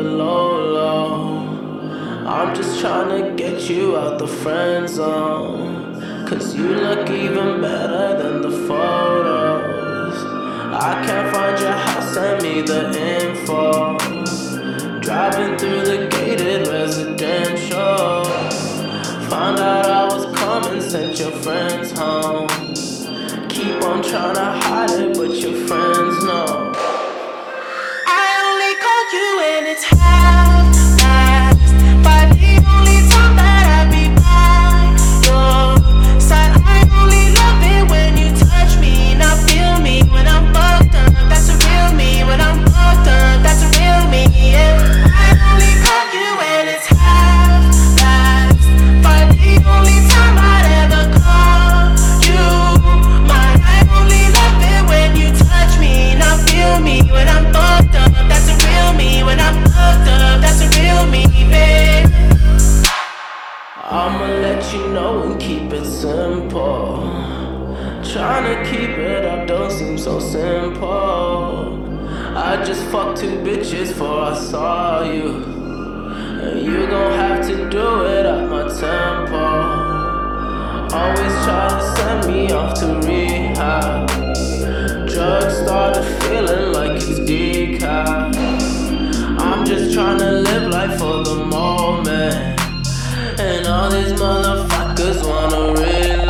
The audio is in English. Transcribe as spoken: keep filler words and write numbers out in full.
low, low. I'm just tryna get you out the friend zone, cause you look even better than the photos. I can't find your house, send me the info. Driving through the gated residential, found out I was coming, sent your friends home. Keep on tryna hide it, but your friends know. I only call you when it's half-past, but the only time that I be by your side. I only love it when you touch me, not feel me when I'm fucked up. That's a real me. When I'm fucked up, that's a real me, yeah. I only call you when it's half-past, but the only time I'd ever call you mine. I only love it when you touch me, not feel me when I'm fucked up. That's a real me. When I'm fucked up, that's a real me, babe. I'ma let you know and keep it simple. Tryna keep it up don't seem so simple. I just fucked two bitches before I saw you, and you gon' have to do it at my tempo. Always try to send me off to rehab. Drugs started feeling like it's decaf. I'm just tryna live life for the moment, and all these motherfuckers wanna relax.